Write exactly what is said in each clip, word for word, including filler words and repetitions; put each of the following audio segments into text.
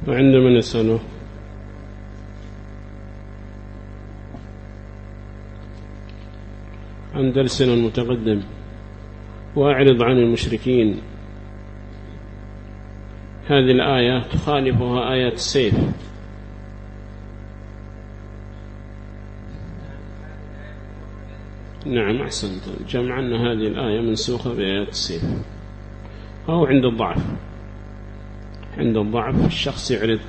وعند من يسأله؟ عن درسنا المتقدم. وأعرض عن المشركين. هذه الآية تخالفها آيات السيف. نعم أحسنت، جمع أن هذه الآية منسوخة بآيات السيف، أو عند الضعف. عند الضعف الشخص يعرض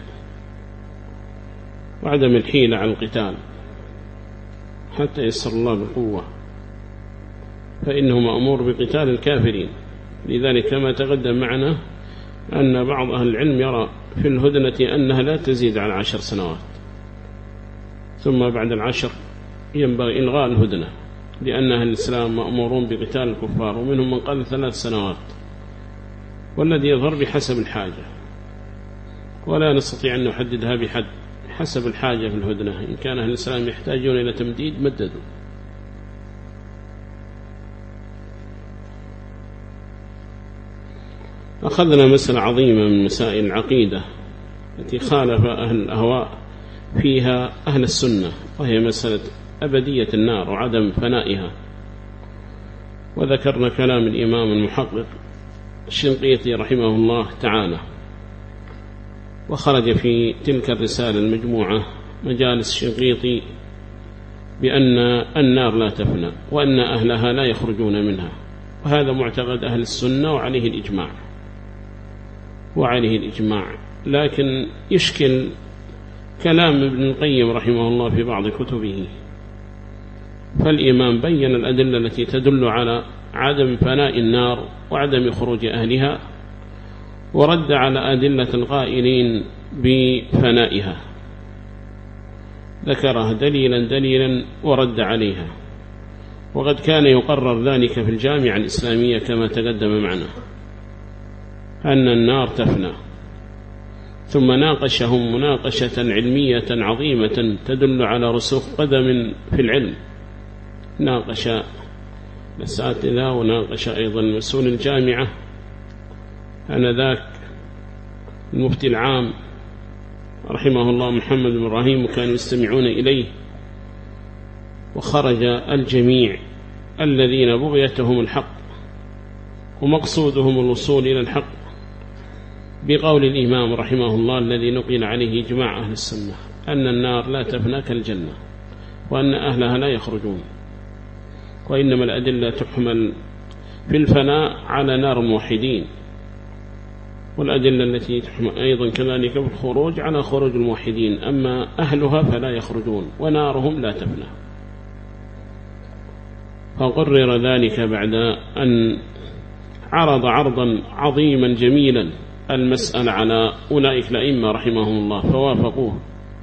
وعدم الحيلة على القتال حتى يسر الله بقوة، فإنه مأمور بقتال الكافرين. لذلك كما تقدم معنا أن بعض أهل العلم يرى في الهدنة أنها لا تزيد على عشر سنوات، ثم بعد العشر ينبغي إلغاء الهدنة، لأن أهل الإسلام مأمورون بقتال الكفار، ومنهم من قال ثلاث سنوات، والذي يظهر بحسب الحاجة، ولا نستطيع أن نحددها بحد، حسب الحاجة في الهدنة. إن كان أهل الإسلام يحتاجون إلى تمديد مددوا. أخذنا مسألة عظيمة من مسائل العقيدة التي خالف أهل الأهواء فيها أهل السنة، وهي مسألة أبدية النار وعدم فنائها. وذكرنا كلام الإمام المحقق الشنقيطي رحمه الله تعالى، وخرج في تلك الرسالة المجموعة مجالس الشنقيطي بأن النار لا تفنى، وأن أهلها لا يخرجون منها، وهذا معتقد أهل السنة وعليه الإجماع وعليه الإجماع. لكن يشكل كلام ابن القيم رحمه الله في بعض كتبه، فالإمام بين الأدلة التي تدل على عدم فناء النار وعدم خروج أهلها، ورد على أدلة القائلين بفنائها، ذكرها دليلا دليلا ورد عليها. وقد كان يقرر ذلك في الجامعة الإسلامية كما تقدم معنا أن النار تفنى، ثم ناقشهم مناقشة علمية عظيمة تدل على رسوخ قدم في العلم. ناقش الأساتذة وناقش أيضا مسؤول الجامعة آنذاك المفتي العام رحمه الله محمد بن إبراهيم، وكانوا يستمعون إليه، وخرج الجميع الذين بغيتهم الحق ومقصودهم الوصول إلى الحق بقول الإمام رحمه الله الذي نقل عليه إجماع أهل السنة أن النار لا تفنى كالجنة، وأن أهلها لا يخرجون، وإنما الأدلة تحمل في الفناء على نار الموحدين، والأدلة التي تحمل أيضا كذلك في الخروج على خروج الموحدين، أما أهلها فلا يخرجون ونارهم لا تفنى. فقرر ذلك بعد أن عرض عرضا عظيما جميلا المسألة على أولئك الأئمة رحمهم الله، فوافقوه،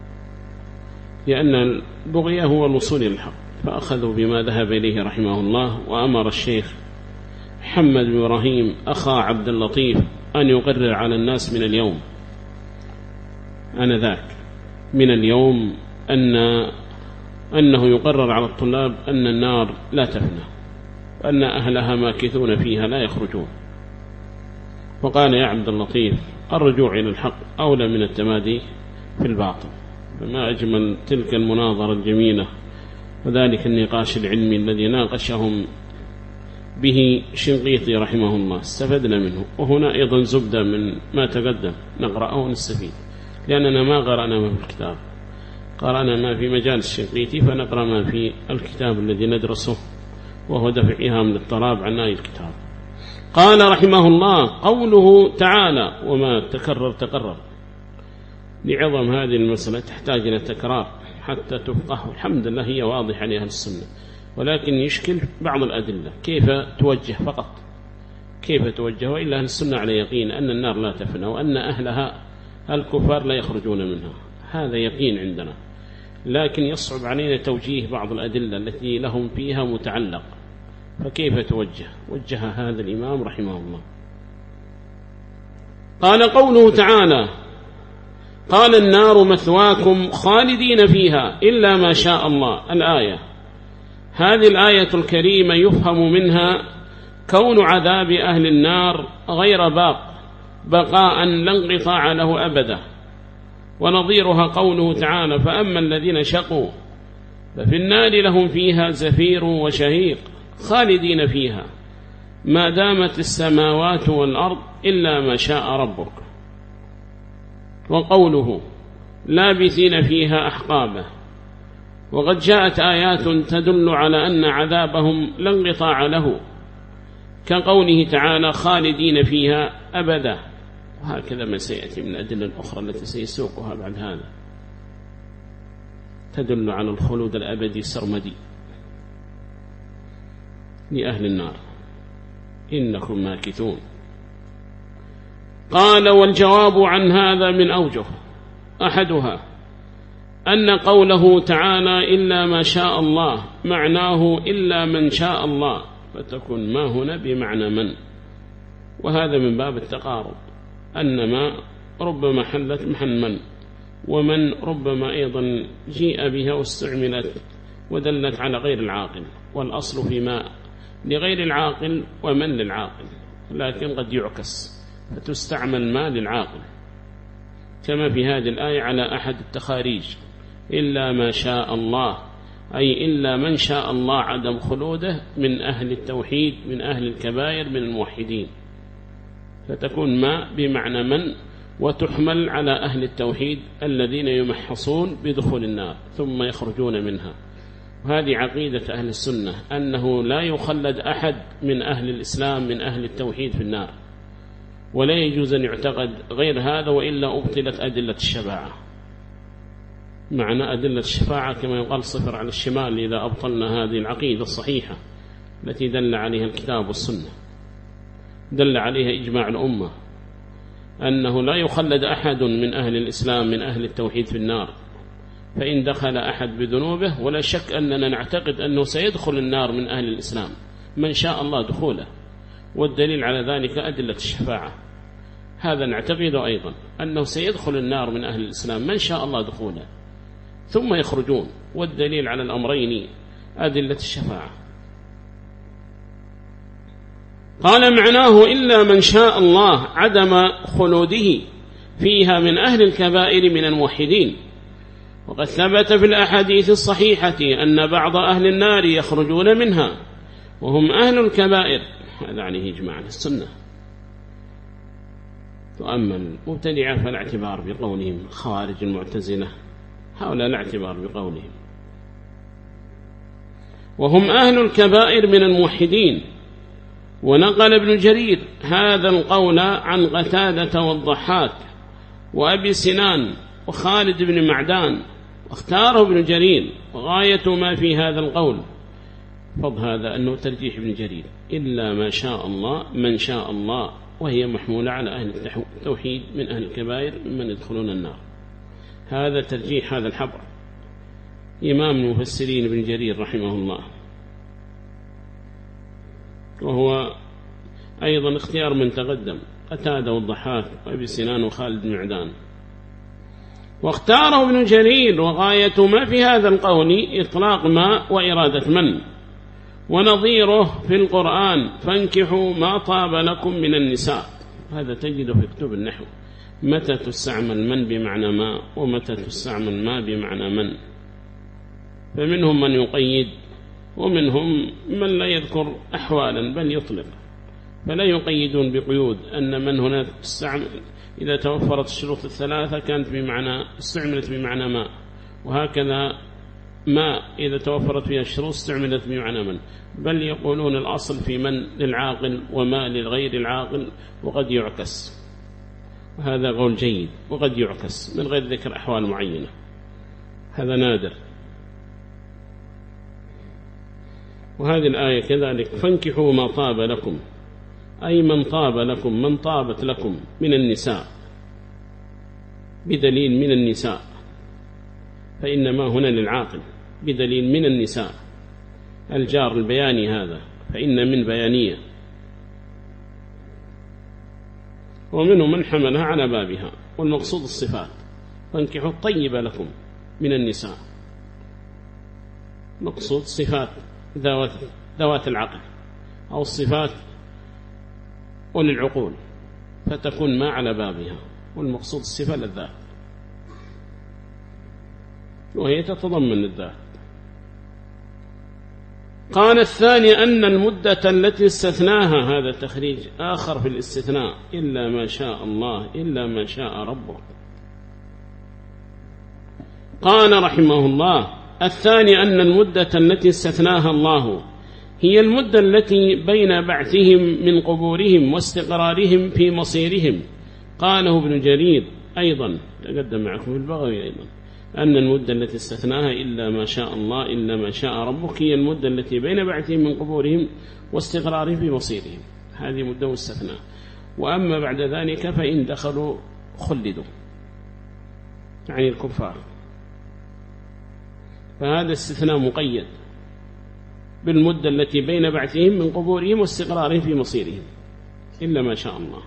لأن البغية هو الوصول إلى الحق، فأخذوا بما ذهب إليه رحمه الله. وأمر الشيخ محمد بن إبراهيم أخا عبد اللطيف أن يقرر على الناس من اليوم آنذاك من اليوم أن أنه يقرر على الطلاب أن النار لا تفنى، وأن أهلها ماكثون فيها لا يخرجون. وقال يا عبد اللطيف الرجوع إلى الحق أولى من التمادي في الباطل. فما أجمل تلك المناظرة الجميلة، وذلك النقاش العلمي الذي ناقشهم به شنقيطي رحمه الله، استفدنا منه. وهنا أيضا زبدة من ما تقدم نقرأه ونستفيد، لأننا ما قرأنا ما في الكتاب، قرأنا ما في مجال الشنقيطي، فنقرأ ما في الكتاب الذي ندرسه، وهو دفع إيهام للطلاب عن آي الكتاب. قال رحمه الله قوله تعالى وما تكرر تقرر. لعظم هذه المسألة تحتاج إلى تكرار حتى تفقه. الحمد لله هي واضحة لأهل السنة، ولكن يشكل بعض الأدلة كيف توجه فقط، كيف توجه. وإلا أهل السنة على يقين أن النار لا تفنى، وأن أهلها الكفار لا يخرجون منها، هذا يقين عندنا. لكن يصعب علينا توجيه بعض الأدلة التي لهم فيها متعلق، فكيف توجه؟ وجه هذا الإمام رحمه الله. قال قوله تعالى قال النار مثواكم خالدين فيها إلا ما شاء الله. الآية هذه الآية الكريمة يفهم منها كون عذاب أهل النار غير باق، بقاء لا انقطاع له أبدا، ونظيرها قوله تعالى: فأما الذين شقوا ففي النار لهم فيها زفير وشهيق خالدين فيها ما دامت السماوات والأرض إلا ما شاء ربك. وقوله: لابثين فيها أحقابا. وقد جاءت آيات تدل على أن عذابهم لا انقطاع له، كقوله تعالى: خالدين فيها أبدا. وهكذا ما سيأتي من الأدلة الأخرى التي سيسوقها بعد هذا تدل على الخلود الأبدي السرمدي لأهل النار، إنكم ماكثون. قال: والجواب عن هذا من أوجه، أحدها أن قوله تعالى: إلا ما شاء الله معناه إلا من شاء الله، فتكون ما هنا بمعنى من، وهذا من باب التقارب، أن ما ربما حلت محل من، ومن ربما أيضا جيء بها واستعملت ودلت على غير العاقل، والأصل في ما لغير العاقل ومن للعاقل، لكن قد يعكس فتستعمل ما للعاقل، كما في هذه الآية على أحد التخاريج: إلا ما شاء الله، أي إلا من شاء الله عدم خلوده من أهل التوحيد من أهل الكبائر من الموحدين، فتكون ما بمعنى من، وتحمل على أهل التوحيد الذين يمحصون بدخول النار ثم يخرجون منها. وهذه عقيدة أهل السنة، أنه لا يخلد أحد من أهل الإسلام من أهل التوحيد في النار، ولا يجوز أن يعتقد غير هذا، وإلا أبطلت أدلة الشفاعة. معنى أدلة الشفاعة كما يقال صفر على الشمال إذا أبطلنا هذه العقيدة الصحيحة التي دل عليها الكتاب والسنة، دل عليها إجماع الأمة، أنه لا يخلد أحد من أهل الإسلام من أهل التوحيد في النار، فإن دخل أحد بذنوبه، ولا شك أننا نعتقد أنه سيدخل النار من أهل الإسلام من شاء الله دخوله، والدليل على ذلك أدلة الشفاعة. هذا نعتقد أيضا أنه سيدخل النار من أهل الإسلام من شاء الله دخوله ثم يخرجون، والدليل على الأمرين أدلة الشفاعة. قال: معناه إلا من شاء الله عدم خلوده فيها من أهل الكبائر من الموحدين. وقد ثبت في الأحاديث الصحيحة أن بعض أهل النار يخرجون منها وهم أهل الكبائر، هذا عليه إجماع السنة. وأما المبتدعة فلا اعتبار بقولهم، خوارج المعتزلة هؤلاء لا اعتبار بقولهم، وهم أهل الكبائر من الموحدين. ونقل ابن جرير هذا القول عن قتادة والضحاك وأبي سنان وخالد بن معدان، واختاره ابن جرير. وغاية ما في هذا القول فض هذا أنه ترجيح ابن جرير: إلا ما شاء الله من شاء الله، وهي محمولة على أهل التوحيد من أهل الكبائر من يدخلون النار. هذا ترجيح هذا الحبر إمام المفسرين ابن جرير رحمه الله، وهو أيضا اختيار من تقدم قتادة والضحاك وأبي سنان وخالد بن معدان. واختاره ابن جرير: وغاية ما في هذا القول إطلاق ما وإرادة من، ونظيره في القرآن: فانكحوا ما طاب لكم من النساء. هذا تجده في كتب النحو، متى تستعمل من بمعنى ما، ومتى تستعمل ما بمعنى من. فمنهم من يقيد، ومنهم من لا يذكر أحوالا بل يطلق، فلا يقيدون بقيود أن من هنا تستعمل إذا توفرت الشروط الثلاثة كانت بمعنى استعملت بمعنى ما، وهكذا ما إذا توفرت فيها الشروط استعملت بمعنى من، بل يقولون الأصل في من للعاقل وما للغير العاقل، وقد يعكس. هذا قول جيد، وقد يعكس من غير ذكر أحوال معينة، هذا نادر. وهذه الآية كذلك: فانكحوا ما طاب لكم، أي من طاب لكم، من طابت لكم من النساء، بدليل من النساء، فإنما هنا للعاقل بدليل من النساء، الجار البياني هذا، فإن من بيانية. ومنهم من حملها على بابها، والمقصود الصفات: فانكحوا الطيب لكم من النساء، مقصود صفات ذوات, ذوات العقل أو الصفات وللعقول، فتكون ما على بابها، والمقصود الصفة للذات. وهي تتضمن الذات. قال الثاني أن المدة التي استثناها، هذا تخريج آخر في الاستثناء، إلا ما شاء الله إلا ما شاء ربه. قال رحمه الله: الثاني أن المدة التي استثناها الله هي المدة التي بين بعثهم من قبورهم واستقرارهم في مصيرهم. قاله ابن جرير أيضا، تقدم معكم في البغوي أيضا، أن المدة التي استثناها إلا ما شاء الله إلا ما شاء ربك هي المدة التي بين بعثهم من قبورهم واستقرارهم في مصيرهم، هذه مدة استثناء. وأما بعد ذلك فإن دخلوا خلدوا، يعني الكفار، فهذا استثناء مقيد بالمدة التي بين بعثهم من قبورهم واستقرارهم في مصيرهم إلا ما شاء الله.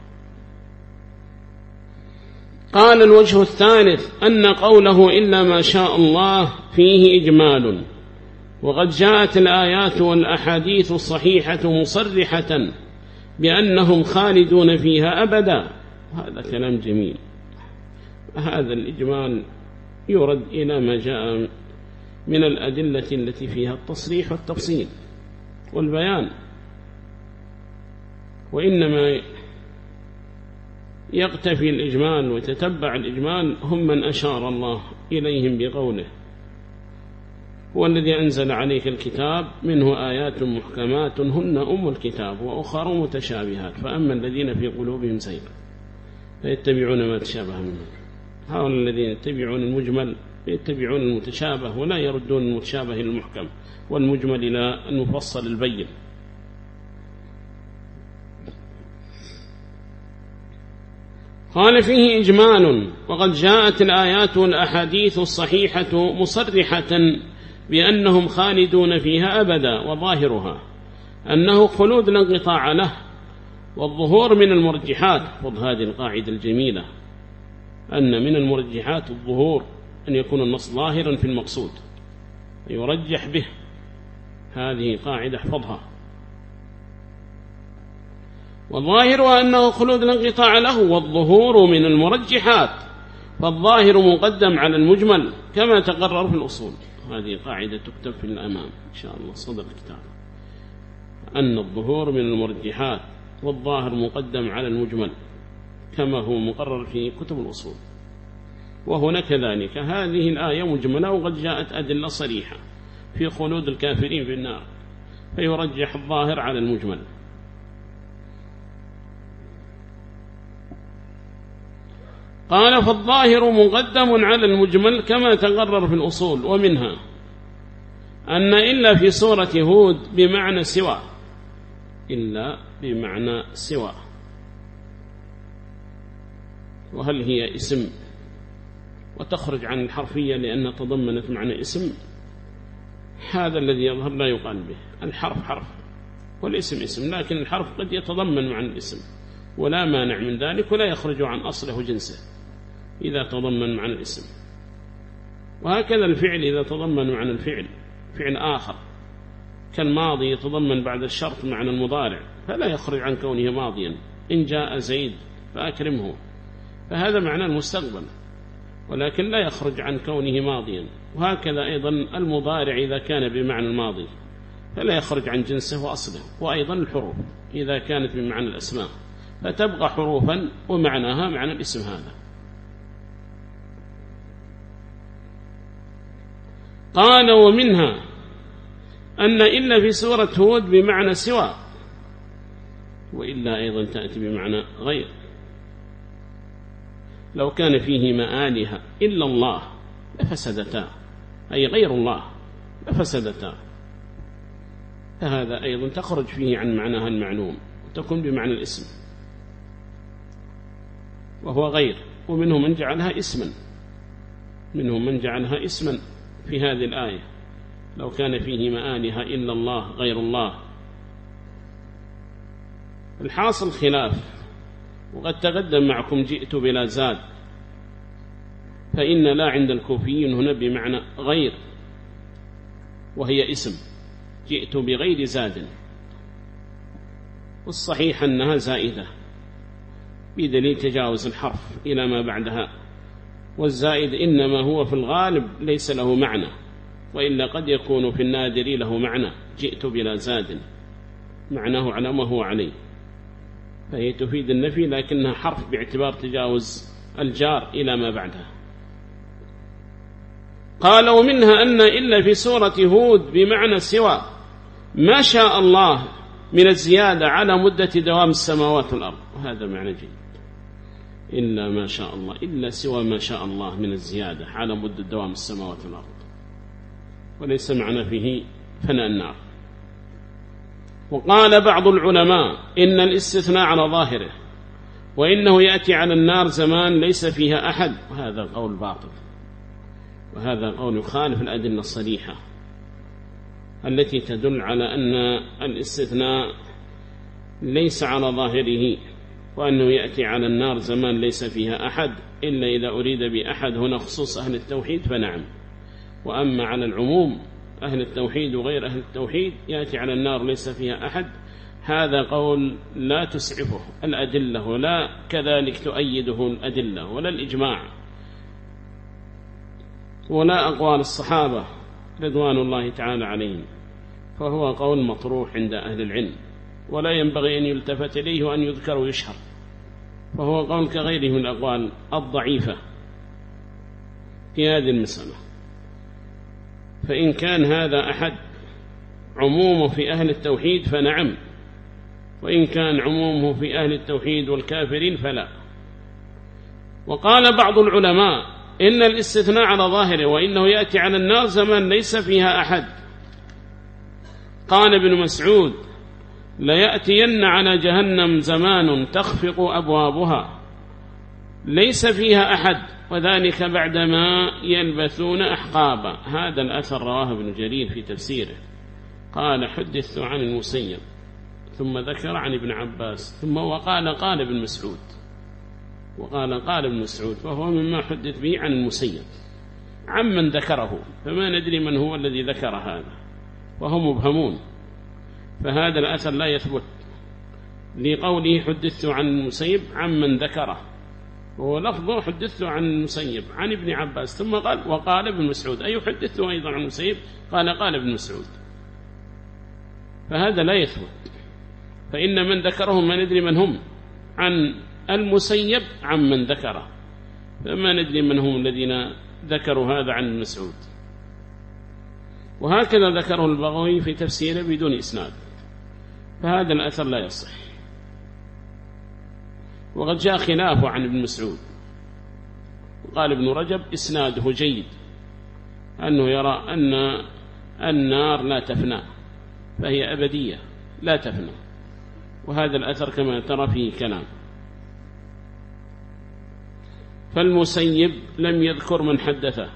قال الوجه الثالث أن قوله إلا ما شاء الله فيه إجمال، وقد جاءت الآيات والأحاديث الصحيحة مصرحة بأنهم خالدون فيها أبدا. هذا كلام جميل. هذا الإجمال يرد إلى ما جاء من الأدلة التي فيها التصريح والتفصيل والبيان، وإنما يقتفي الإجمال ويتتبع الإجمال هم من أشار الله إليهم بقوله: هو الذي أنزل عليك الكتاب منه آيات محكمات هن أم الكتاب وأخر متشابهات فأما الذين في قلوبهم زيغ فيتبعون ما تشابه منه. هؤلاء الذين يتبعون المجمل يتبعون المتشابه ولا يردون المتشابه إلى المحكم والمجمل إلى المفصل البين. قال فيه إجمال، وقد جاءت الآيات والأحاديث الصحيحة مصرحة بأنهم خالدون فيها أبدا، وظاهرها أنه خلود لا انقطاع له، والظهور من المرجحات. خذ هذه القاعدة الجميلة، أن من المرجحات الظهور، أن يكون النص ظاهرا في المقصود يرجح به، هذه قاعدة احفظها. والظاهر أنه خلود لا انقطاع له، والظهور من المرجحات، فالظاهر مقدم على المجمل كما تقرر في الأصول. هذه قاعدة تكتب في الأمام إن شاء الله صدر الكتاب، أن الظهور من المرجحات والظاهر مقدم على المجمل كما هو مقرر في كتب الأصول. وهنا كذلك هذه الآية مجملة، وقد جاءت أدلة صريحة في خلود الكافرين في النار، فيرجح الظاهر على المجمل. قال فالظاهر مقدم على المجمل كما تقرر في الأصول. ومنها أن إلا في سورة هود بمعنى سوى، إلا بمعنى سوى، وهل هي اسم وتخرج عن الحرفية لأنها تضمنت معنى اسم؟ هذا الذي يظهر لا يقال به. الحرف حرف والاسم اسم، لكن الحرف قد يتضمن معنى الاسم ولا مانع من ذلك، ولا يخرج عن أصله وجنسه إذا تضمن معنى الاسم. وهكذا الفعل إذا تضمن معنى الفعل فعل آخر كالماضي يتضمن بعد الشرط معنى المضارع، فلا يخرج عن كونه ماضيا. إن جاء زيد فأكرمه، فهذا معنى المستقبل، ولكن لا يخرج عن كونه ماضيا. وهكذا أيضا المضارع إذا كان بمعنى الماضي فلا يخرج عن جنسه وأصله. وأيضا الحروف إذا كانت بمعنى الأسماء فتبقى حروفا ومعناها معنى الاسم. هذا قال ومنها أن إلا في سورة هود بمعنى سوى، وإلا أيضا تأتي بمعنى غير. لو كان فيهما آلهة إلا الله لفسدتا، أي غير الله لفسدتا، فهذا أيضا تخرج فيه عن معناها المعلوم وتكون بمعنى الاسم، وهو غير. ومنهم من جعلها اسما، منهم من جعلها اسما في هذه الآية، لو كان فيهما آلهة إلا الله غير الله. الحاصل خلاف، وقد تقدم معكم جئت بلا زاد، فإن لا عند الكوفيين هنا بمعنى غير، وهي اسم، جئت بغير زاد، والصحيح أنها زائدة بدليل تجاوز الحرف إلى ما بعدها والزائد إنما هو في الغالب ليس له معنى، وإلا قد يكون في النادر له معنى، جئت بلا زاد معناه على ما هو عليه، فهي تفيد النفي لكنها حرف باعتبار تجاوز الجار إلى ما بعدها. قال ومنها أن إلا في سورة هود بمعنى سوى ما شاء الله من الزيادة على مدة دوام السماوات والأرض، وهذا معنى جيد. إلا ما شاء الله، إلا سوى ما شاء الله من الزيادة على مدة دوام السماوات والأرض، وليس معنى فيه فناء النار. وقال بعض العلماء إن الاستثناء على ظاهره، وإنه يأتي على النار زمان ليس فيها أحد، وهذا قول باطل، وهذا قول يخالف الأدلة الصريحة التي تدل على أن الاستثناء ليس على ظاهره، وأنه يأتي على النار زمان ليس فيها أحد، إلا إذا أريد بأحد هنا خصوص أهل التوحيد فنعم. وأما على العموم أهل التوحيد وغير أهل التوحيد يأتي على النار ليس فيها أحد، هذا قول لا تسعفه الأدلة ولا كذلك تؤيده الأدلة ولا الإجماع ولا أقوال الصحابة رضوان الله تعالى عليهم، فهو قول مطروح عند أهل العلم ولا ينبغي أن يلتفت إليه وأن يذكر ويشهر، فهو قول كغيره من الأقوال الضعيفة في هذه المسألة. فإن كان هذا أحد عمومه في أهل التوحيد فنعم، وإن كان عمومه في أهل التوحيد والكافرين فلا. وقال بعض العلماء إن الاستثناء على ظاهره، وإنه يأتي على النار زمان ليس فيها أحد. قال ابن مسعود ليأتين على جهنم زمان تخفق أبوابها ليس فيها أحد، وذلك بعدما يلبثون أحقابا. هذا الأثر رواه ابن جرير في تفسيره، قال حدثت عن المسيب، ثم ذكر عن ابن عباس، ثم وقال قال ابن مسعود، وقال قال ابن مسعود، فهو مما حدث به عن المسيب عمن ذكره، فما ندري من هو الذي ذكر هذا، وهم مبهمون. فهذا الأثر لا يثبت لقوله حدثت عن المسيب عمن ذكره، وهو لفظه حدثت عن المسيب عن ابن عباس، ثم قال وقال ابن مسعود، أي حدثت أيضا عن المسيب قال قال ابن مسعود، فهذا لا يثبت. فإن من ذكرهم ما ندري من هم، عن المسيب عمن ذكره، فما ندري من هم الذين ذكروا هذا عن المسعود. وهكذا ذكره البغوي في تفسيره بدون إسناد، فهذا الأثر لا يصح. وقد جاء خلافه عن ابن مسعود، وقال ابن رجب إسناده جيد، أنه يرى أن النار لا تفنى، فهي أبدية لا تفنى، وهذا الأثر كما ترى فيه كلام. فالمسيب لم يذكر من حدثه،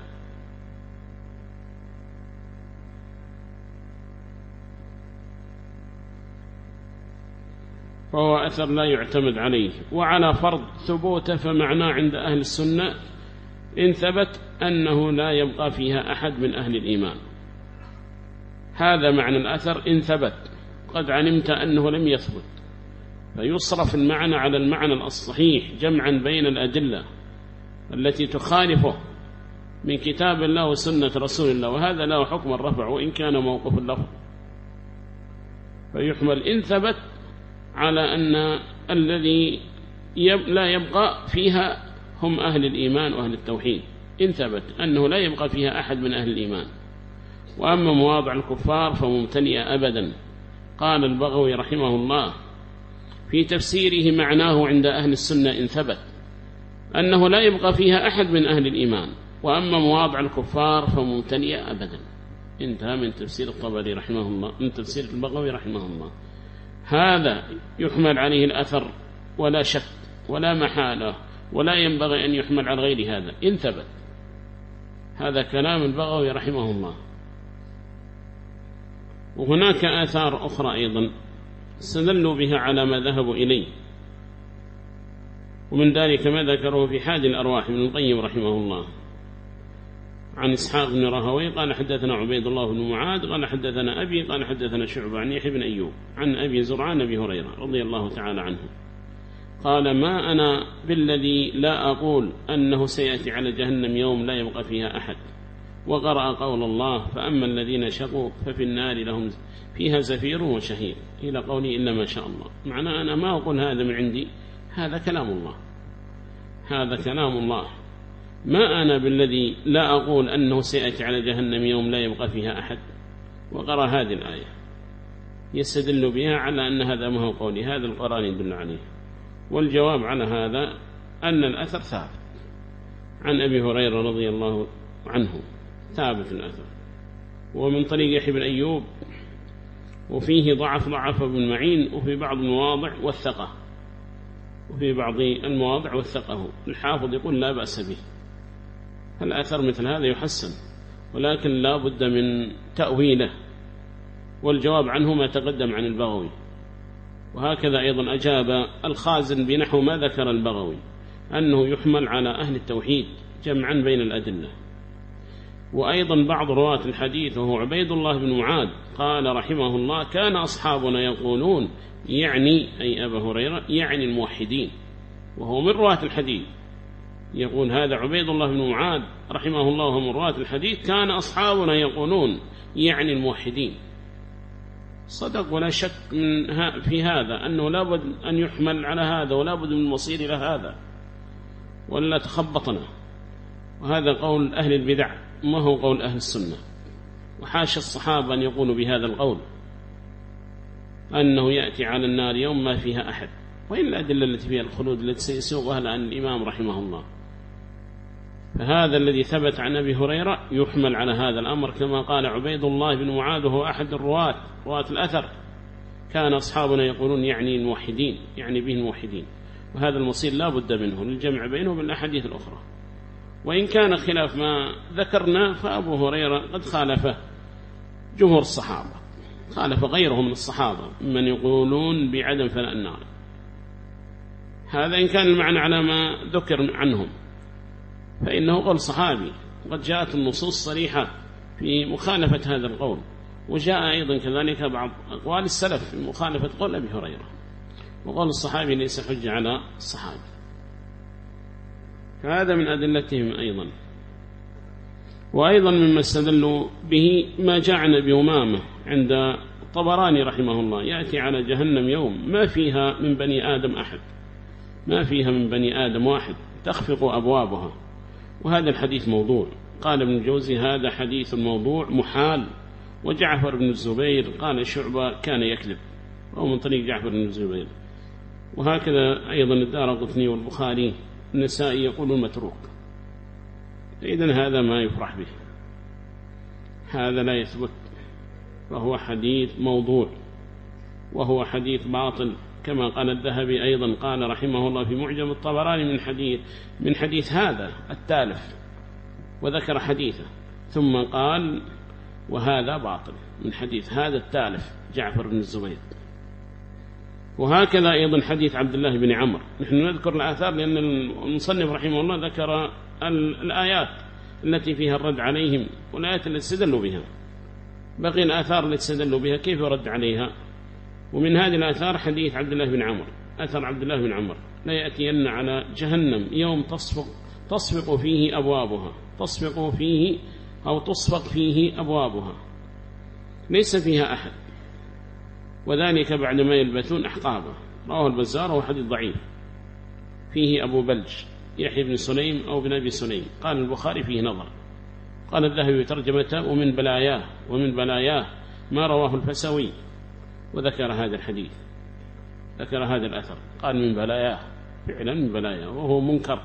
فهو أثر لا يعتمد عليه. وعلى فرض ثبوته فمعناه عند أهل السنة إن ثبت أنه لا يبقى فيها أحد من أهل الإيمان، هذا معنى الأثر إن ثبت. قد علمت أنه لم يثبت، فيصرف المعنى على المعنى الصحيح جمعا بين الأدلة التي تخالفه من كتاب الله وسنة رسول الله، وهذا له حكم الرفع وإن كان موقف اللفظ، فيحمل إن ثبت على أن الذي لا يبقى فيها هم أهل الإيمان وأهل التوحيد، إن ثبت أنه لا يبقى فيها أحد من أهل الإيمان. وأما مواضع الكفار فممتنئة أبدا. قال البغوي رحمه الله في تفسيره معناه عند أهل السنة إن ثبت أنه لا يبقى فيها أحد من أهل الإيمان، وأما مواضع الكفار فممتنئة أبدا. انتهى من تفسير الطبري رحمه الله، من تفسير البغوي رحمه الله. هذا يحمل عليه الأثر ولا شك ولا محالة، ولا ينبغي أن يحمل على غير هذا إن ثبت. هذا كلام البغوي رحمه الله. وهناك آثار أخرى أيضا استدلوا بها على ما ذهبوا إليه، ومن ذلك ما ذكره في حاد الأرواح ابن القيم رحمه الله عن إسحاق بن راهويه قال حدثنا عبيد الله بن معاذ قال حدثنا أبي قال حدثنا شعبة عن يحيى بن أيوب عن أبي زرعان أبي هريرة رضي الله تعالى عنه قال ما أنا بالذي لا أقول أنه سيأتي على جهنم يوم لا يبقى فيها أحد، وقرأ قول الله فأما الذين شقوا ففي النار لهم فيها زفير وشهير إلى قولي إلا ما شاء الله. معنى أنا ما أقول هذا من عندي، هذا كلام الله، هذا كلام الله. ما أنا بالذي لا أقول أنه سيأتي على جهنم يوم لا يبقى فيها أحد، وقرأ هذه الآية يستدل بها على أن هذا ما هو قولي، هذا القرآن يدل عليه. والجواب على هذا أن الأثر ثابت عن أبي هريرة رضي الله عنه، ثابت الأثر، ومن طريق يحيى بن أيوب، وفيه ضعف ضعف ابن معين، وفي بعض المواضع وثقه، وفي بعض المواضع وثقه. الحافظ يقول لا بأس به. الأثر مثل هذا يحسن، ولكن لا بد من تأويله، والجواب عنه ما تقدم عن البغوي. وهكذا أيضا أجاب الخازن بنحو ما ذكر البغوي، أنه يحمل على أهل التوحيد جمعا بين الأدلة. وأيضا بعض رواة الحديث وهو عبيد الله بن معاذ قال رحمه الله كان أصحابنا يقولون، يعني أي أبا هريرة، يعني الموحدين، وهو من رواة الحديث. يقول هذا عبيد الله بن معاذ رحمه الله وهو من رواة الحديث كان أصحابنا يقولون يعني الموحدين. صدق ولا شك من في هذا أنه لابد أن يحمل على هذا، ولا بد من المصير إلى هذا، ولا تخبطنا. وهذا قول أهل البدع، ما هو قول أهل السنة. وحاشا الصحابة أن يقولوا بهذا القول، أنه يأتي على النار يوم ما فيها أحد، وإن الأدلة التي فيها الخلود التي سيسوقها لأن الإمام رحمه الله. فهذا الذي ثبت عن أبي هريرة يحمل على هذا الأمر، كما قال عبيد الله بن معاذ وهو أحد الرواة رواة الأثر كان أصحابنا يقولون يعني الموحدين، يعني به الموحدين. وهذا المصير لا بد منه للجمع بينه وبين الأحاديث الأخرى. وإن كان خلاف ما ذكرنا فأبو هريرة قد خالفه جمهور الصحابة، خالف غيرهم من الصحابة من يقولون بعدم فناء النار. هذا إن كان المعنى على ما ذكر عنهم، فإنه قول صحابي، وقد جاءت النصوص صريحة في مخالفة هذا القول. وجاء أيضا كذلك بعض أقوال السلف في مخالفة قول أبي هريرة، وقول الصحابي ليس حجة على الصحابي. هذا من أدلتهم أيضا. وأيضا مما استدلوا به ما جاء عن أبي أمامة عند الطبراني رحمه الله، يأتي على جهنم يوم ما فيها من بني آدم أحد، ما فيها من بني آدم واحد تخفق أبوابها. وهذا الحديث موضوع. قال ابن الجوزي هذا حديث موضوع محال. وجعفر بن الزبير قال شعبة كان يكذب، أو من طريق جعفر بن الزبير. وهكذا أيضا الدارقطني والبخاري النسائي يقول متروك. إذن هذا ما يفرح به، هذا لا يثبت، وهو حديث موضوع، وهو حديث باطل، كما قال الذهبي أيضا قال رحمه الله في معجم الطبراني من حديث من حديث هذا التالف، وذكر حديثه ثم قال وهذا باطل من حديث هذا التالف جعفر بن الزبير. وهكذا أيضا حديث عبد الله بن عمرو. نحن نذكر الآثار لأن المصنف رحمه الله ذكر الآيات التي فيها الرد عليهم والآيات التي استدلوا بها، بقي الآثار التي استدلوا بها كيف يرد عليها. ومن هذه الآثار حديث عبد الله بن عمرو، أثر عبد الله بن عمرو لا يأتين على جهنم يوم تصفق تصفق فيه أبوابها، تصفق فيه أو تصفق فيه أبوابها ليس فيها أحد، وذلك بعدما يلبثون أحقابه. رواه البزار وهو حديث ضعيف، فيه أبو بلج يحيى بن سليم أو بن أبي سليم. قال البخاري فيه نظر. قال الذهبي ترجمته ومن بلاياه ومن بلاياه ما رواه الفسوي، وذكر هذا الحديث، ذكر هذا الأثر، قال من بلاياه، فعلا من بلاياه، وهو منكر.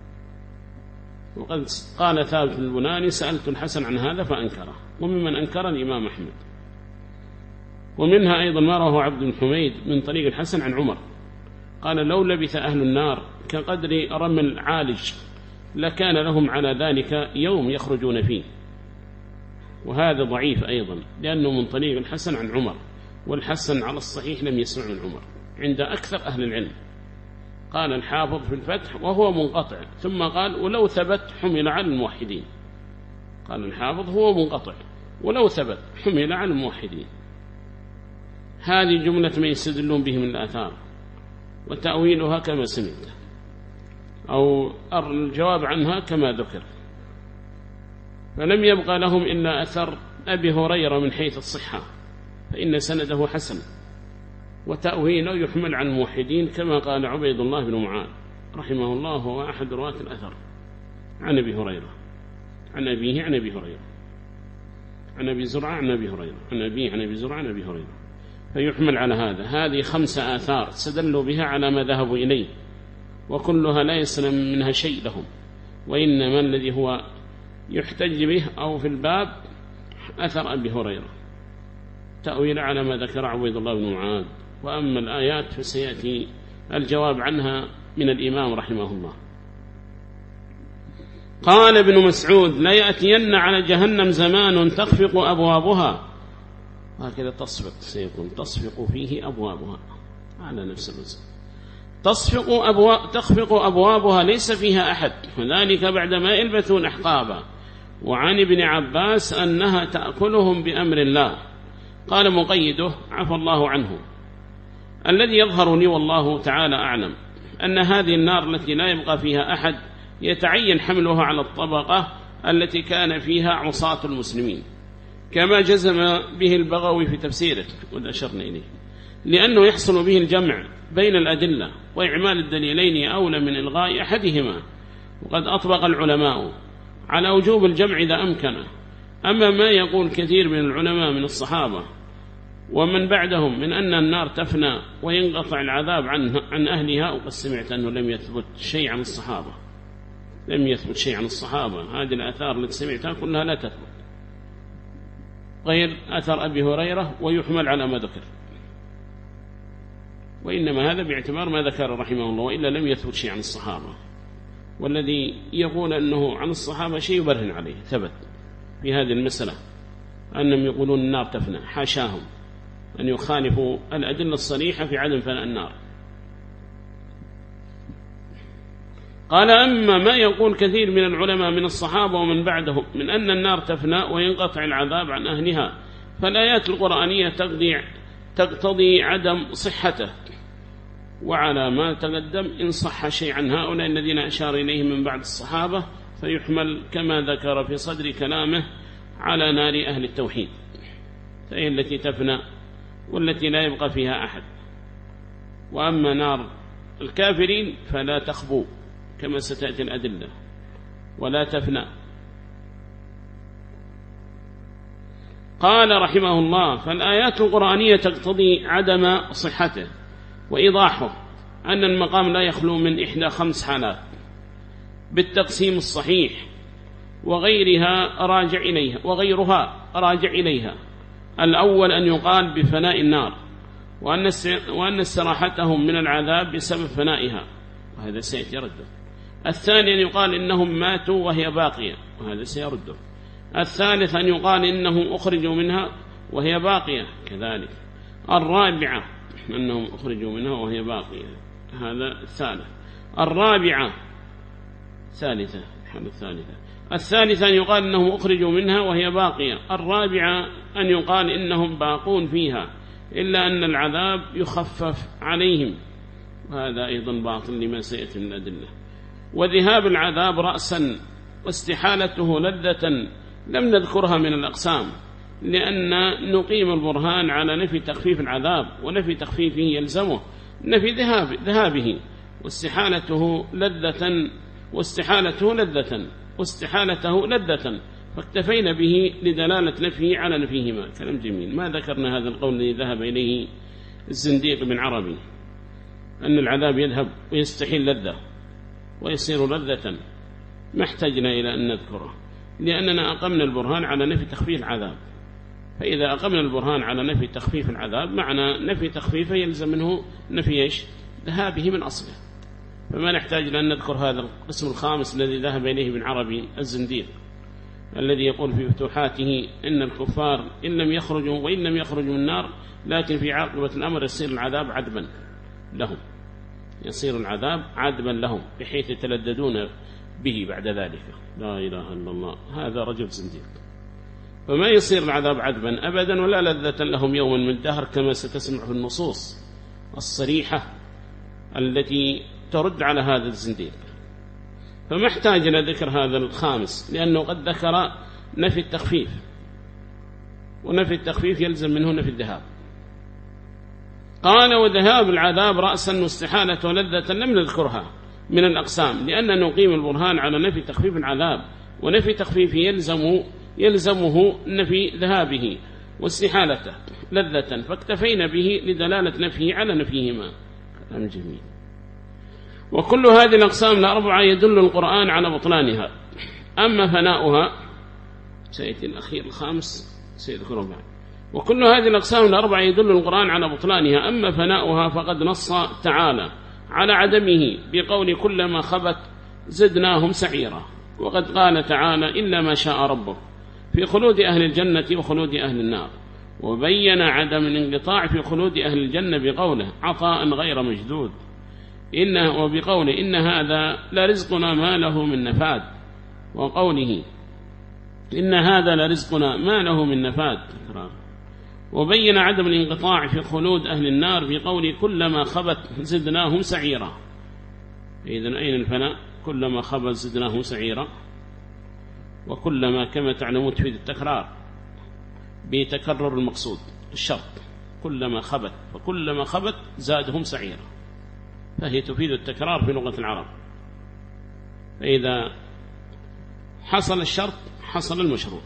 وقد قال ثابت البناني سألت الحسن عن هذا فأنكره، وممن أنكر الإمام أحمد. ومنها أيضا ما رواه عبد بن حميد من طريق الحسن عن عمر قال لو لبث أهل النار كقدر رمل عالج لكان لهم على ذلك يوم يخرجون فيه. وهذا ضعيف أيضا لأنه من طريق الحسن عن عمر، والحسن على الصحيح لم يسمع من عمر عند أكثر أهل العلم. قال الحافظ في الفتح وهو منقطع، ثم قال ولو ثبت حمل على الموحدين. قال الحافظ هو منقطع ولو ثبت حمل على الموحدين. هذه جملة ما يستدلون به من الآثار. وتأويلها كما سمعت، أو الجواب عنها كما ذكر. فلم يبقى لهم إلا أثر أبي هريرة من حيث الصحة، فإن سنده حسن، وتأويله يحمل عن موحدين كما قال عبيد الله بن معاذ رحمه الله، هو أحد رواة الأثر عن أبي هريرة، عن أبيه عن أبي هريرة، عن أبي زرعة عن أبي هريرة، عن أبيه عن أبي زرعة عن أبي هريرة، فيحمل على هذا. هذه خمسة آثار استدلوا بها على ما ذهبوا إليه، وكلها لا يسلم منها شيء لهم، وإنما الذي هو يحتج به أو في الباب أثر أبي هريرة تأويل على ما ذكر عبيد الله بن معاذ. وأما الآيات فسيأتي الجواب عنها من الإمام رحمه الله. قال ابن مسعود: لا يأتين على جهنم زمان تخفق أبوابها، هكذا تصفق، سيكون تصفق فيه أبوابها على نفس الوزن، تصفق أبواب تخفق أبوابها ليس فيها أحد، وذلك بعدما يلبثون أحقابا. وعن ابن عباس أنها تأكلهم بأمر الله. قال مقيده عفى الله عنه: الذي يظهر لي والله تعالى أعلم أن هذه النار التي لا يبقى فيها أحد يتعين حملها على الطبقة التي كان فيها عصاة المسلمين، كما جزم به البغوي في تفسيره وأشرنا إليه، لأنه يحصل به الجمع بين الأدلة، وإعمال الدليلين أولى من إلغاء أحدهما. وقد أطبق العلماء على وجوب الجمع إذا أمكن. أما ما يقول كثير من العلماء من الصحابة ومن بعدهم من أن النار تفنى وينقطع العذاب عن, عن أهلها، وقد سمعت أنه لم يثبت شيء عن الصحابة، لم يثبت شيء عن الصحابة. هذه الآثار التي سمعتها كلها لا تثبت غير أثر أبي هريرة، ويحمل على ما ذكر، وإنما هذا باعتبار ما ذكر رحمه الله، وإلا لم يثبت شيء عن الصحابة. والذي يقول أنه عن الصحابة شيء يبرهن عليه ثبت في هذه المسألة، أنهم يقولون النار تفنى، حاشاهم أن يخالفوا الأدلة الصريحة في عدم فناء النار. قال: أما ما يقول كثير من العلماء من الصحابة ومن بعدهم من أن النار تفنى وينقطع العذاب عن أهلها، فالآيات القرآنية تقضي, تقتضي عدم صحته. وعلى ما تقدم إن صح شيء عن هؤلاء الذين أشار إليهم من بعد الصحابة فيحمل كما ذكر في صدر كلامه على نار أهل التوحيد، فهي التي تفنى والتي لا يبقى فيها أحد. وأما نار الكافرين فلا تخبو كما ستأتي الأدلة، ولا تفنى. قال رحمه الله: فالآيات القرآنية تقتضي عدم صحته، وإيضاحه أن المقام لا يخلو من إحدى خمس حالات بالتقسيم الصحيح، وغيرها راجع إليها وغيرها راجع إليها. الأول أن يقال بفناء النار، وأن وأن استراحتهم من العذاب بسبب فنائها، وهذا سيرده. الثاني أن يقال إنهم ماتوا وهي باقية، وهذا سيرده. الثالث أن يقال إنهم أخرجوا منها وهي باقية كذلك. الرابعة أنهم أخرجوا منها وهي باقية، هذا الثالث. الرابعة ثالثة الحالة الثالثة. الثالثة أن يقال إنهم أخرجوا منها وهي باقية. الرابعة أن يقال إنهم باقون فيها إلا أن العذاب يخفف عليهم، وهذا أيضا باطل لما سيأتي من الأدلة. وذهاب العذاب رأسا واستحالته لذة لم نذكرها من الأقسام، لأن نقيم البرهان على نفي تخفيف العذاب، ونفي تخفيفه يلزمه نفي ذهاب ذهابه، واستحالته لذة واستحالته لذة واستحالته لذة، فاكتفينا به لدلالة نفيه على نفيهما. كلام جميل. ما ذكرنا هذا القول الذي ذهب إليه الزنديق بن عربي، أن العذاب يذهب ويستحيل لذة ويصير لذة، ما احتجنا إلى أن نذكره، لأننا أقمنا البرهان على نفي تخفيف العذاب. فإذا أقمنا البرهان على نفي تخفيف العذاب معنى نفي تخفيفه يلزم منه نفي إيش؟ ذهابه من أصله، فما نحتاج لأن نذكر هذا القسم الخامس الذي ذهب إليه ابن عربي الزنديق، الذي يقول في فتوحاته إن الكفار إن لم يخرجوا وإن لم يخرجوا من النار، لكن في عاقبة الأمر يصير العذاب عذبا لهم، يصير العذاب عذبا لهم بحيث يتلددون به بعد ذلك. لا إله إلا الله، هذا رجل زنديق. فما يصير العذاب عذبا أبدا ولا لذة لهم يوما من الدهر، كما ستسمع في النصوص الصريحة التي ترد على هذا الزنديق، فما احتاج إلى ذكر هذا الخامس، لأنه قد ذكر نفي التخفيف، ونفي التخفيف يلزم منه نفي الذهاب. قال وذهاب العذاب رأسا واستحالة ولذة لم نذكرها من الأقسام، لأن نقيم البرهان على نفي تخفيف العذاب، ونفي تخفيفه يلزم يلزمه نفي ذهابه واستحالته لذة، فاكتفينا به لدلالة نفيه على نفيهما. كلام جميل. وكل هذه الأقسام الأربعة يدل القرآن على بطلانها، أما فناؤها سيأتي الأخير الخامس سيذكره بعد. وكل هذه الأقسام الأربعة يدل القرآن على بطلانها، أما فناؤها فقد نص تعالى على عدمه بقول كلما خبت زدناهم سعيرا، وقد قال تعالى إلا ما شاء ربك في خلود أهل الجنة وخلود أهل النار، وبين عدم الانقطاع في خلود أهل الجنة بقوله عطاء غير مجدود، إنه وبقوله إن هذا لرزقنا ما له من نفاد، وقوله إن هذا لرزقنا ما له من نفاد، وبين عدم الانقطاع في خلود أهل النار بقول كلما خبت زدناهم سعيرا. إذن أين الفناء؟ كلما خبت زدناهم سعيرا، وكلما كما تعلمون تفيد التكرار بتكرر المقصود الشرط، كلما خبت فكلما خبت زادهم سعيرا، فهي تفيد التكرار في لغة العرب. فإذا حصل الشرط حصل المشروط.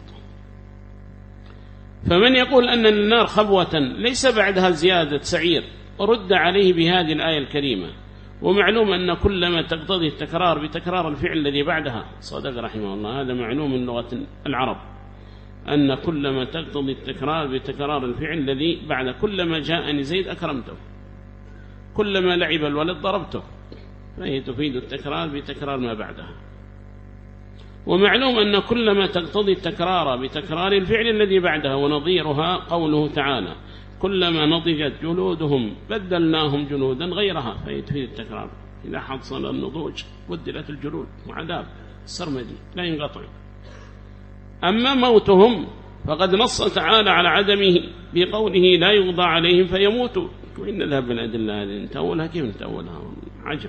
فمن يقول أن النار خبوة ليس بعدها زيادة سعير رد عليه بهذه الآية الكريمة، ومعلوم أن كلما تقتضي التكرار بتكرار الفعل الذي بعدها. صدق رحمه الله، هذا معلوم من لغة العرب أن كلما تقتضي التكرار بتكرار الفعل الذي بعد كلما جاءني زيد أكرمته، كلما لعب الولد ضربته، فهي تفيد التكرار بتكرار ما بعدها. ومعلوم أن كلما تقتضي التكرار بتكرار الفعل الذي بعدها، ونظيرها قوله تعالى كلما نضجت جلودهم بدلناهم جلودا غيرها، فهي تفيد التكرار. إذا حصل النضوج بدلت الجلود، وعذاب السرمدي لا ينقطع. أما موتهم فقد نص تعالى على عدمه بقوله لا يقضى عليهم فيموتوا، وإن ذهب الأدلة هذه نتأولها كيف نتأولها؟ عجب.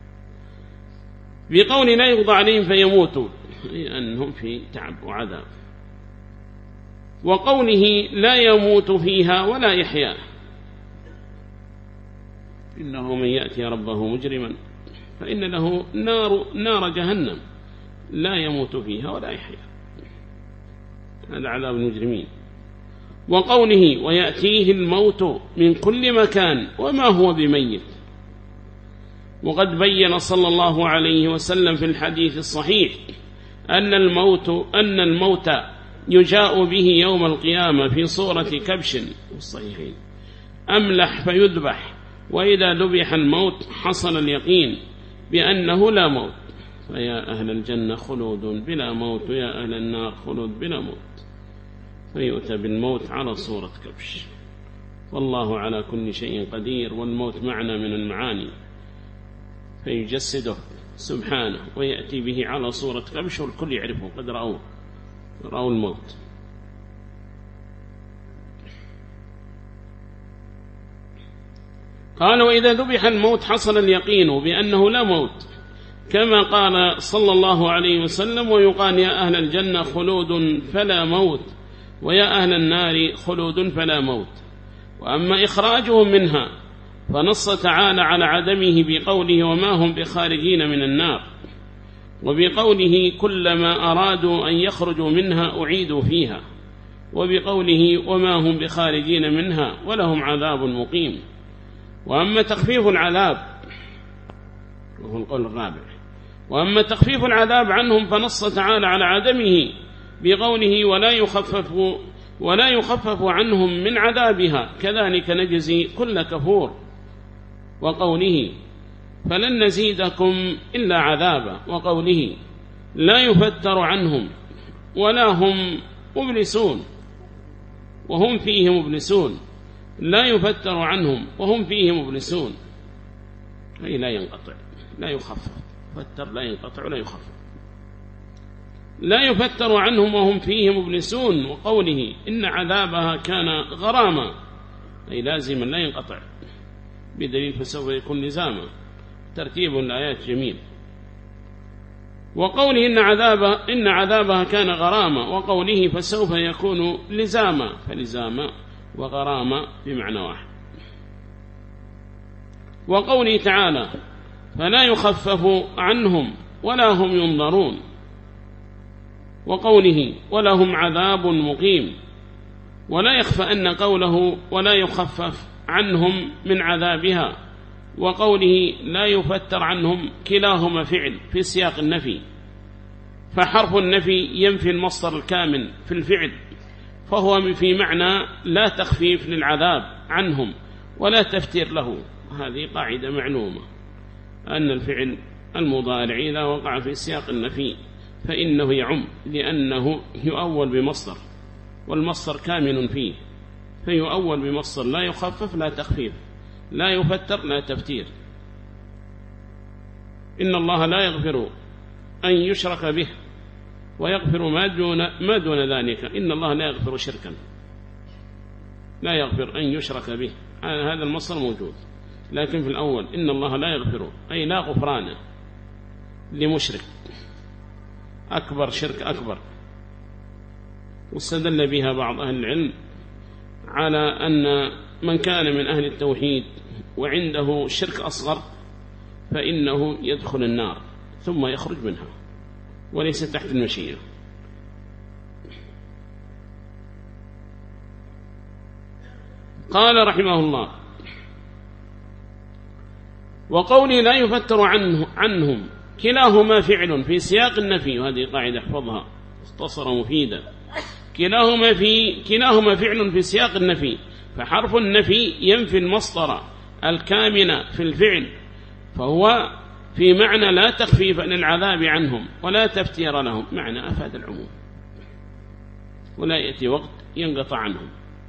بقول لا يقضى عليهم فيموتوا لأنهم في تعب وعذاب، وقوله لا يموت فيها ولا يحيا، إنه من يأتي ربه مجرما فإن له نار, نار جهنم لا يموت فيها ولا يحيا، هذا عذاب المجرمين. وقوله ويأتيه الموت من كل مكان وما هو بميت، وقد بين صلى الله عليه وسلم في الحديث الصحيح أن الموت أن الموت يجاء به يوم القيامة في صورة كبش الصحيحين أملح فيذبح، وإذا ذبح الموت حصل اليقين بأنه لا موت، فيا أهل الجنة خلود بلا موت، يا أهل النار خلود بلا موت، فيؤتى بالموت على صورة كبش. والله على كل شيء قدير، والموت معنى من المعاني، فيجسده سبحانه ويأتي به على صورة كبش، والكل يعرفه قد رأوه رأوا الموت. قال وإذا ذبح الموت حصل اليقين بأنه لا موت، كما قال صلى الله عليه وسلم ويقال يا أهل الجنة خلود فلا موت، ويا أهل النار خلود فلا موت. وأما إخراجهم منها فنص تعالى على عدمه بقوله وما هم بخارجين من النار، وبقوله كلما أرادوا أن يخرجوا منها أعيدوا فيها، وبقوله وما هم بخارجين منها ولهم عذاب مقيم. وأما تخفيف العذاب وهو القول الرابع، وأما تخفيف العذاب عنهم فنص تعالى على عدمه بقوله ولا يخفف ولا يخفف عنهم من عذابها كذلك نجزي كل كفور، وقوله فلن نزيدكم إلا عذابا، وقوله لا يفتر عنهم ولا هم مبلسون وهم فيه مبلسون، لا يفتر عنهم وهم فيه مبلسون، أي لا ينقطع لا يخفف، فتر لا ينقطع ولا يخفف، لا يفتر عنهم وهم فيه مبلسون. وقوله إن عذابها كان غراما، أي لازما لا ينقطع بدليل فسوف يكون لزاما. ترتيب الآيات جميل. وقوله إن عذابها, إن عذابها كان غراما، وقوله فسوف يكون لزاما، فلزاما وغراما بمعنى واحد. وقوله تعالى فلا يخفف عنهم ولا هم ينظرون، وقوله ولهم عذاب مقيم. ولا يخفى أن قوله ولا يخفف عنهم من عذابها وقوله لا يفتر عنهم كلاهما فعل في سياق النفي، فحرف النفي ينفي المصدر الكامل في الفعل، فهو في معنى لا تخفيف للعذاب عنهم ولا تفتير له. هذه قاعدة معلومة، أن الفعل المضارع إذا وقع في سياق النفي فإنه يعم، لأنه يؤول بمصدر والمصدر كامل فيه، فيؤول بمصدر لا يخفف لا تخفيف، لا يفتر لا تفتير. إن الله لا يغفر أن يشرك به ويغفر ما دون, ما دون ذلك. إن الله لا يغفر شركا، لا يغفر أن يشرك به، هذا المصدر موجود. لكن في الأول إن الله لا يغفر أي لا غفران لمشرك أكبر، شرك أكبر. واستدل بها بعض أهل العلم على أن من كان من أهل التوحيد وعنده شرك أصغر فإنه يدخل النار ثم يخرج منها وليس تحت المشيئة. قال رحمه الله وقولي لا يفتر عنه عنهم كلاهما فعل في سياق النفي، وهذه قاعدة احفظها مختصرة مفيدة. كلاهما في كلاهما فعل في سياق النفي، فحرف النفي ينفي المصدر الكامن في الفعل، فهو في معنى لا تخفيف للعذاب عنهم ولا تفتير لهم، معنى أفاد العموم، ولا يأتي وقت ينقطع عنهم.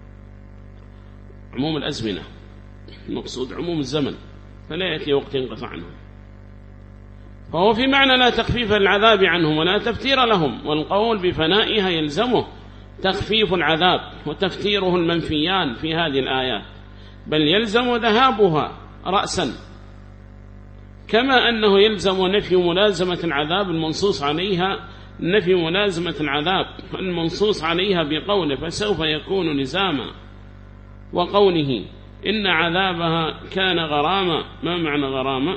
عموم الأزمنة المقصود عموم الزمن، فلا يأتي وقت ينقطع عنهم، فهو في معنى لا تخفيف العذاب عنهم ولا تفتير لهم. والقول بفنائها يلزمه تخفيف العذاب وتفتيره المنفيان في هذه الآيات، بل يلزم ذهابها رأسا، كما أنه يلزم نفي ملازمة العذاب المنصوص عليها، نفي ملازمة العذاب المنصوص عليها بقوله فسوف يكون لزاما، وقوله إن عذابها كان غراما. ما معنى غراما؟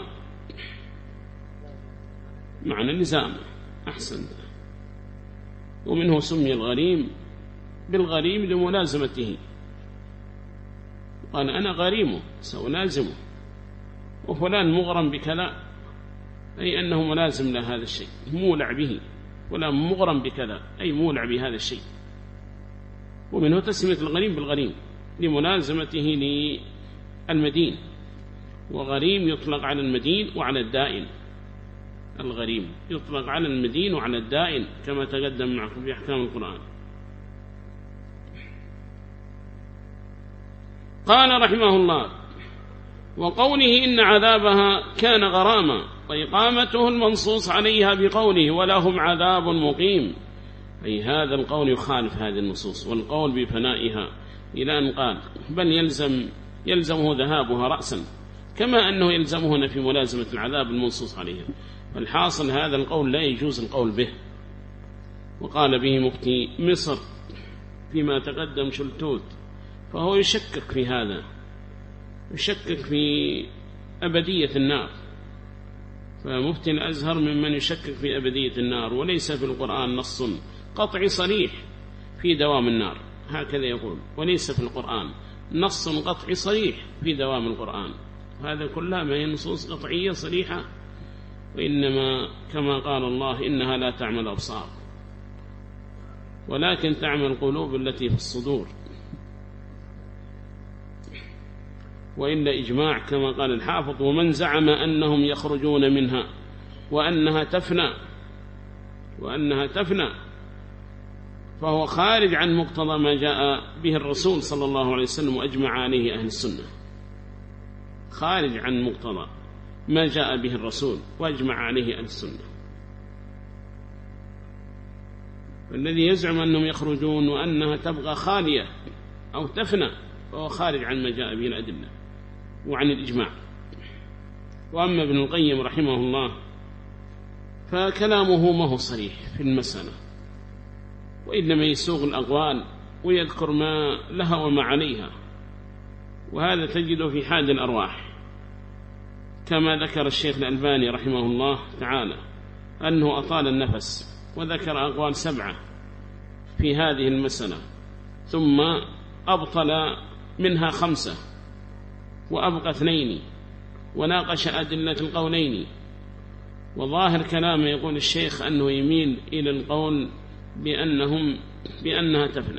معنى لزام. أحسن. ومنه سمي الغريم بالغريم لملازمته، قال أنا غريمه سألازمه، وفلان مغرم بكذا أي أنه ملازم لهذا الشيء، مولع به، ولا مغرم بكذا أي مولع بهذا الشيء. ومنه تسمية الغريم بالغريم لملازمته للمدين، وغريم يطلق على المدين وعلى الدائن. الغريم يطلق على المدين وعلى الدائن كما تقدم معكم في أحكام القرآن. قال رحمه الله وقوله إن عذابها كان غراما، وإقامته المنصوص عليها بقوله ولهم عذاب مقيم، أي هذا القول يخالف هذه النصوص، والقول بفنائها إلى أن قال بل يلزم يلزمه ذهابها رأسا، كما أنه يلزمه في ملازمة العذاب المنصوص عليها. فالحاصل هذا القول لا يجوز القول به، وقال به مفتي مصر فيما تقدم شلتوت، فهو يشكك في هذا، يشكك في أبدية النار. فمفتي الأزهر ممن يشكك في أبدية النار، وليس في القرآن نص قطعي صريح في دوام النار، هكذا يقول، وليس في القرآن نص قطعي صريح في دوام القرآن. هذا كلها ما هي نصوص قطعية صريحة، وإنما كما قال الله إنها لا تعمل الأبصار ولكن تعمل القلوب التي في الصدور. وإلا إجماع كما قال الحافظ ومن زعم أنهم يخرجون منها وأنها تفنى وأنها تفنى فهو خارج عن مقتضى ما جاء به الرسول صلى الله عليه وسلم وأجمع عليه أهل السنة، خارج عن مقتضى ما جاء به الرسول وأجمع عليه أهل السنة. والذي يزعم أنهم يخرجون وأنها تبقى خالية أو تفنى فهو خارج عن ما جاء به الأدلة وعن الإجماع. وأما ابن القيم رحمه الله فكلامه ما هو صريح في المسألة، وإنما يسوق الأقوال ويذكر ما لها وما عليها، وهذا تجده في حاد الأرواح كما ذكر الشيخ الألباني رحمه الله تعالى أنه أطال النفس وذكر أقوال سبعة في هذه المسألة، ثم أبطل منها خمسة وأبقى اثنين وناقش أدلة القولين. وظاهر كلامه يقول الشيخ أنه يميل إلى القول بأنهم بأنها تفنى،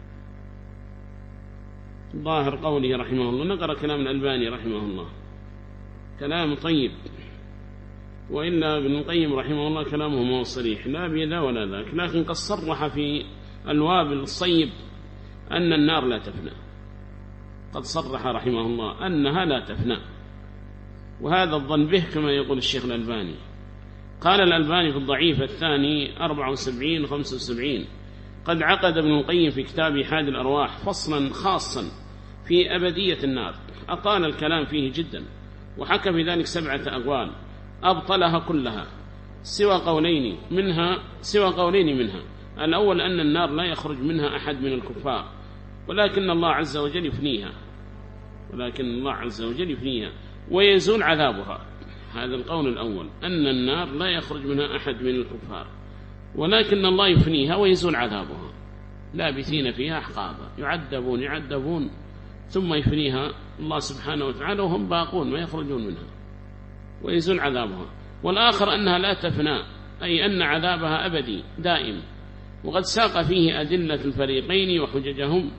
ظاهر قوله رحمه الله. نقرأ كلام الألباني رحمه الله، كلام طيب، وإلا ابن القيم رحمه الله كلامه ما هو صريح لا بذا ولا ذاك، لكن قد صرح في الوابل الصيب أن النار لا تفنى، قد صرح رحمه الله أنها لا تفنى، وهذا الظن به كما يقول الشيخ الألباني. قال الألباني في الضعيف الثاني أربعة وسبعين خمسة وسبعين: قد عقد ابن القيم في كتاب حاد الأرواح فصلا خاصا في أبدية النار، أطال الكلام فيه جدا، وحكى في ذلك سبعة أقوال أبطلها كلها سوى قولين منها سوى قولين منها الأول أن النار لا يخرج منها أحد من الكفار، ولكن الله عز وجل يفنيها ولكن الله عز وجل يفنيها ويزول عذابها. هذا القول الأول، أن النار لا يخرج منها أحد من الكفار، ولكن الله يفنيها ويزول عذابها، لابثين فيها أحقابا، يعذبون يعذبون ثم يفنيها الله سبحانه وتعالى وهم باقون ما يخرجون منها ويزول عذابها. والآخر أنها لا تفنى، أي أن عذابها أبدي دائم، وقد ساق فيه أدلة الفريقين وحججهم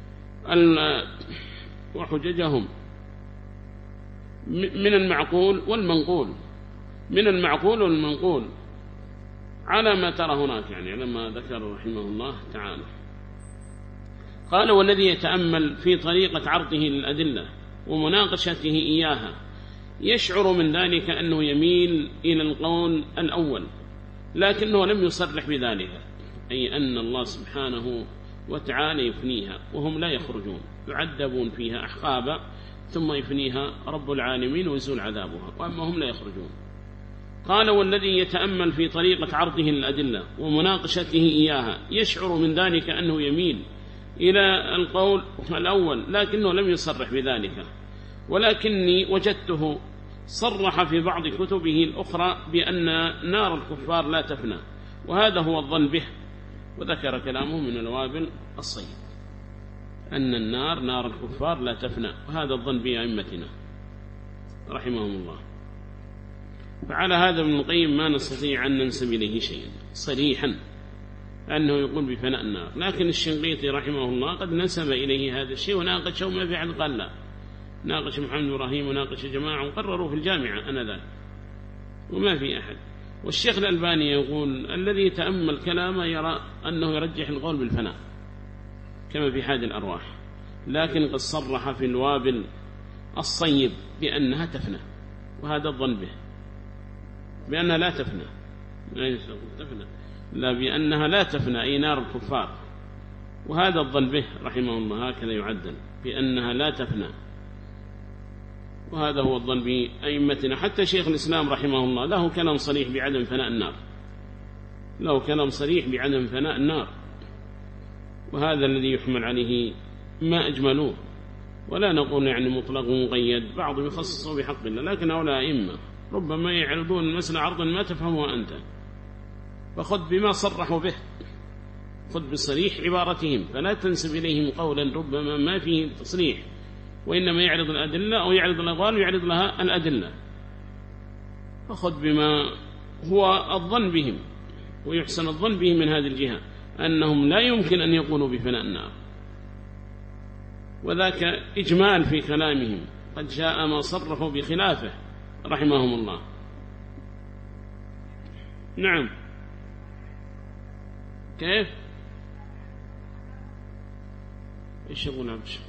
وحججهم من المعقول والمنقول من المعقول والمنقول على ما ترى هناك، يعني على ما ذكر رحمه الله تعالى. قال: والذي يتأمل في طريقة عرضه للأدلة ومناقشته إياها يشعر من ذلك أنه يميل إلى القول الأول، لكنه لم يصرح بذلك، أي أن الله سبحانه وتعالى يفنيها وهم لا يخرجون، يعذبون فيها أحقابا ثم يفنيها رب العالمين ويزول عذابها، وأما هم لا يخرجون. قال: والذي يتأمل في طريقة عرضه للأدلة ومناقشته إياها يشعر من ذلك أنه يميل إلى القول الأول، لكنه لم يصرح بذلك، ولكني وجدته صرح في بعض كتبه الأخرى بأن نار الكفار لا تفنى، وهذا هو الظن به. وذكر كلامه من الوابل الصيب أن النار نار الكفار لا تفنى، وهذا الظن بأئمتنا رحمهم الله. فعلى هذا ابن القيم ما نستطيع أن ننسب إليه شيئا صريحا أنه يقول بفناء النار، لكن الشنقيطي رحمه الله قد نسب إليه هذا الشيء وناقشه ما في عن قال لا، ناقش محمد إبراهيم وناقش جماعة وقرروا في الجامعة أنذاك وما في أحد. والشيخ الألباني يقول: الذي يتأمل كلامه يرى أنه يرجح القول بالفناء كما في حاد الأرواح، لكن قد صرح في الوابل الصيب بأنها تفنى، وهذا الظن به بأنها لا تفنى تفنى لا بأنها لا تفنى أي نار الكفار، وهذا الظن به رحمه الله هكذا يعدل بأنها لا تفنى، وهذا هو الظن بأئمتنا. حتى شيخ الإسلام رحمه الله له كلام صريح بعدم فناء النار، له كلام صريح بعدم فناء النار، وهذا الذي يحمل عليه ما أجملوه، ولا نقول يعني مطلق ومقيد، بعضهم يخصصه بحق الله، لكن هؤلاء أئمة ربما يعرضون المسألة عرضا ما تفهمها أنت، فخذ بما صرحوا به، خذ بصريح عبارتهم، فلا تنسب إليهم قولا ربما ما فيه تصريح، وإنما يعرض الأدلة أو يعرض الأقوال ويعرض لها الأدلة، فخذ بما هو الظن بهم ويحسن الظن بهم من هذه الجهة، أنهم لا يمكن أن يقولوا بفناء النار، وذاك إجمال في كلامهم، قد جاء ما صرفوا بخلافه رحمهم الله. نعم، كيف؟ إيش يقول عبد الشكور؟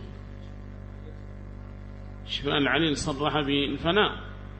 شفاء العليل صرح بالفناء،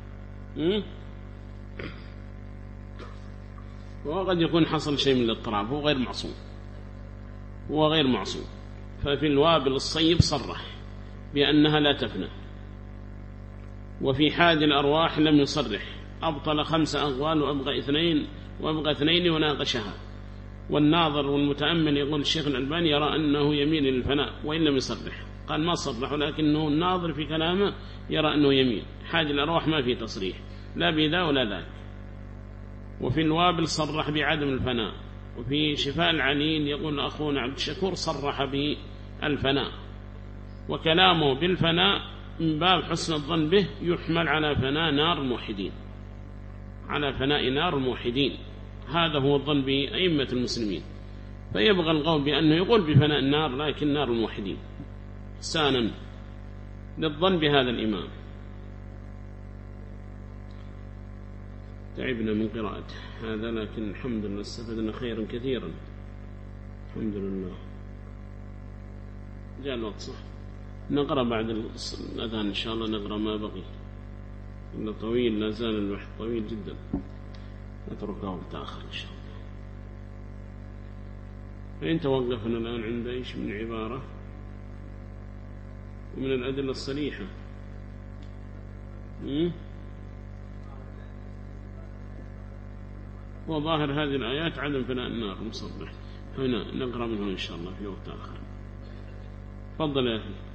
وقد يكون حصل شيء من الاضطراب، هو غير معصوم هو غير معصوم ففي الوابل الصيب صرح بأنها لا تفنى، وفي حاد الأرواح لم يصرح، أبطل خمس أقوال وأبغى اثنين وأبغى اثنين وناقشها. والناظر والمتأمل يقول الشيخ الألباني يرى أنه يميل للفناء وإن لم يصرح، قال ما صرح ولكنه الناظر في كلامه يرى أنه يميل. حاد الأرواح ما في تصريح لا بذا ولا ذاك. وفي الوابل صرح بعدم الفناء. وفي شفاء العليل يقول أخونا عبد الشكور صرح بالفناء، وكلامه بالفناء من باب حسن الظن به يحمل على فناء نار الموحدين، على فناء نار الموحدين. هذا هو الظن بأئمة المسلمين، فيبغى القول بأنه يقول بفناء النار لكن نار الموحدين سانا للظن بهذا الإمام. تعبنا من قراءة هذا، لكن الحمد لله استفدنا خيرا كثيرا الحمد لله. جاء الوقت صح، نقرأ بعد الأذان إن شاء الله، نقرأ ما بقي إنه طويل، لا زال البحث طويل جدا، نتركه متأخر إن شاء الله. فإن توقفنا الآن عند إيش من عبارة ومن الأدلة الصريحة. وظاهر هذه الآيات عدم فناء النار مصرح، هنا نقرأ منه إن شاء الله في وقت آخر. تفضل يا أخي.